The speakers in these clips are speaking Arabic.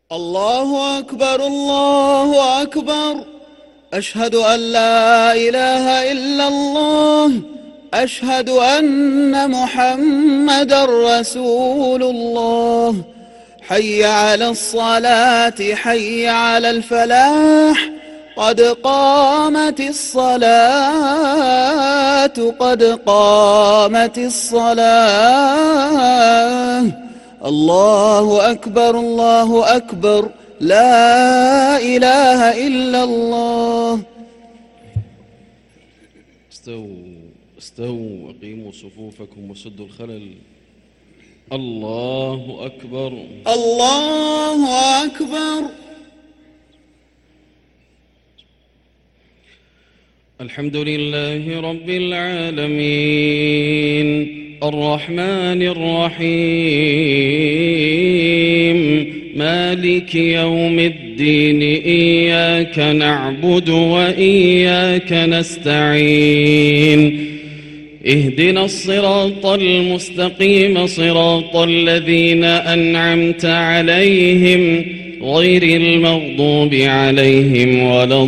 الله أكبر الله أكبر. أشهد أن لا إله إلا الله. أشهد أن محمدًا رسول الله. حي على الصلاة حي على الفلاح. قد قامت الصلاة قد قامت الصلاة. الله أكبر الله أكبر. لا إله إلا الله. استووا أقيموا صفوفكم وسدوا الخلل. الله أكبر الله أكبر. الحمد لله رب العالمين الرحمن الرحيم مالك يوم الدين إياك نعبد وإياك نستعين اهدنا الصراط المستقيم صراط الذين أنعمت عليهم غير المغضوب عليهم ولا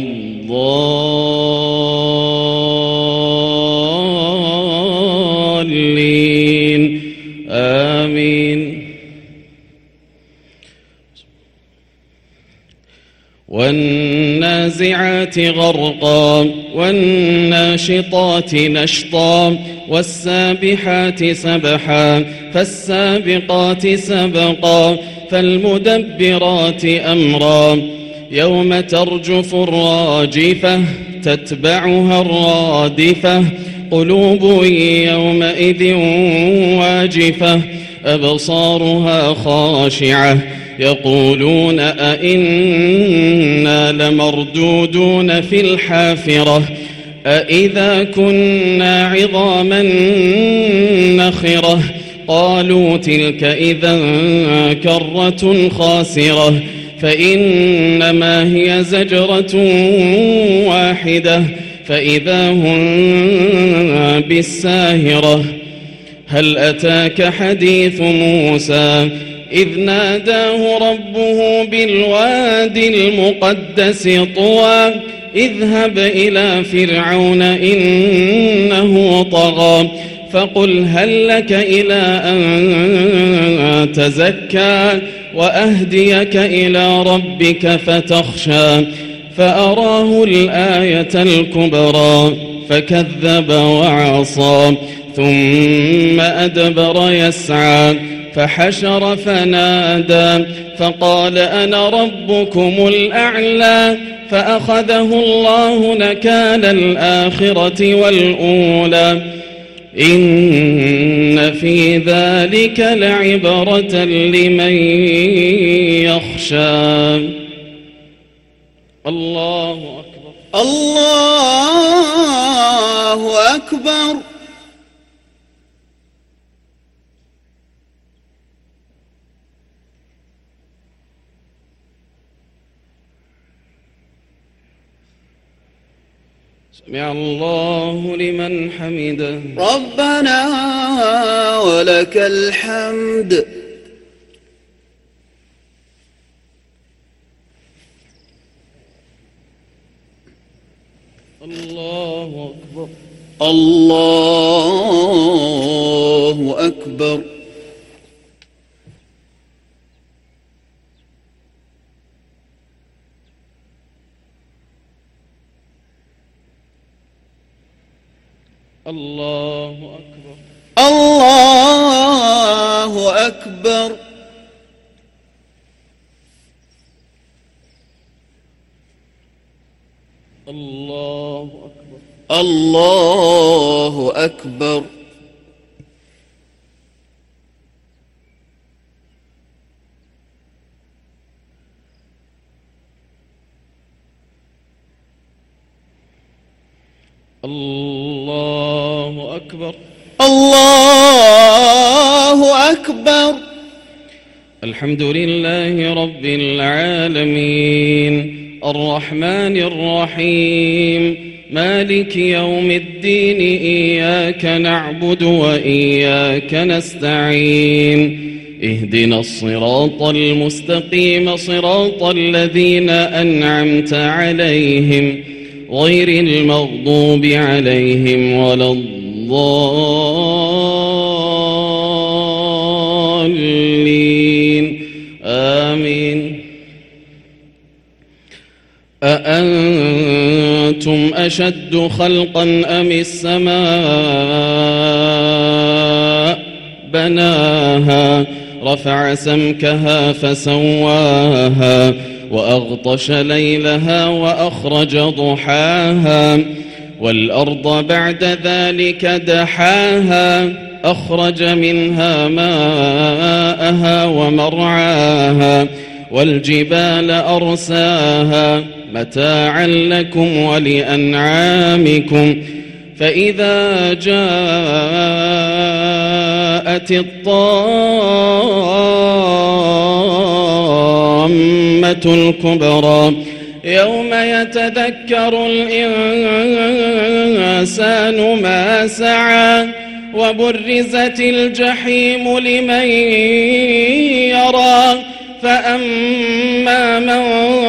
الضالين آمين. والنازعات غرقا والناشطات نشطا والسابحات سبحا فالسابقات سبقا فالمدبرات أمرا يوم ترجف الراجفة تتبعها الرادفة قلوب يومئذ واجفة أبصارها خاشعة يقولون أئنا لمردودون في الحافرة أئذا كنا عظاما نخرة قالوا تلك إذا كرة خاسرة فإنما هي زجرة واحدة فإذا هم بالساهرة. هل أتاك حديث موسى إذ ناداه ربه بالوادي المقدس طوى اذهب إلى فرعون إنه طغى فقل هل لك إلى أن تزكى وأهديك إلى ربك فتخشى فأراه الآية الكبرى فكذب وعصى ثم أدبر يسعى فحشر فنادى فقال أنا ربكم الأعلى فأخذه الله نكال الآخرة والأولى إن في ذلك لعبرة لمن يخشى. الله أكبر الله أكبر. سمع الله لمن حمده. ربنا ولك الحمد. الله أكبر الله أكبر. الله أكبر الله أكبر. الله أكبر الله أكبر. الله أكبر الله أكبر. الحمد لله رب العالمين الرحمن الرحيم مالك يوم الدين إياك نعبد وإياك نستعين اهدنا الصراط المستقيم صراط الذين أنعمت عليهم غير المغضوب عليهم ولا الضالين آمين. أأنتم أشد خلقا أم السماء بناها رفع سمكها فسواها وأغطش ليلها وأخرج ضحاها والأرض بعد ذلك دحاها أخرج منها ماءها ومرعاها والجبال أرساها متاعا لكم ولأنعامكم فإذا جاءت الطامة الكبرى يوم يتذكر الإنسان ما سعى وبرزت الجحيم لمن يرى فأما من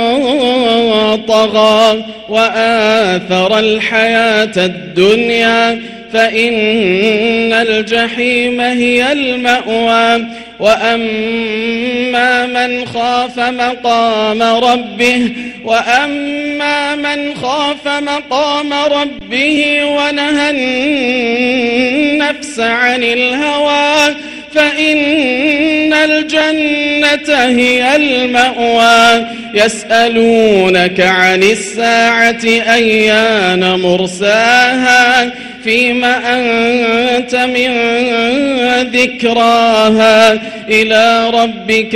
طغى وآثر الحياة الدنيا فإن الجحيم هي المأوى وأما من خاف مقام ربه ونهى النفس عن الهوى فإن الجنة هي المأوى يسألونك عن الساعة أيان مرساها فيم أنت من ذكراها إلى ربك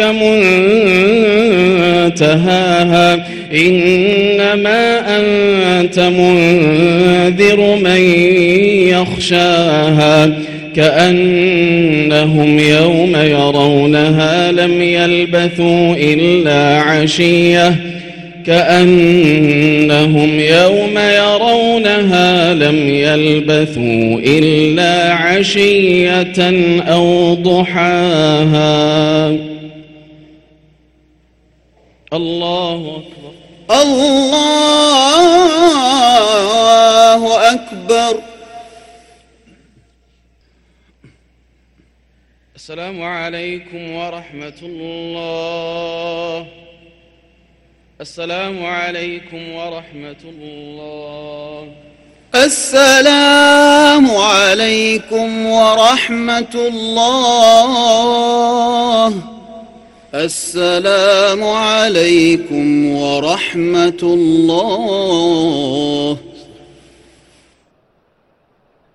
منتهاها إنما أنت منذر من يخشاها كأنهم يوم يرونها لم يلبثوا إلا عشية أو ضحاها. الله أكبر. الله أكبر. السلام عليكم ورحمة الله. السلام عليكم ورحمة الله. السلام عليكم ورحمة الله. السلام عليكم ورحمة الله.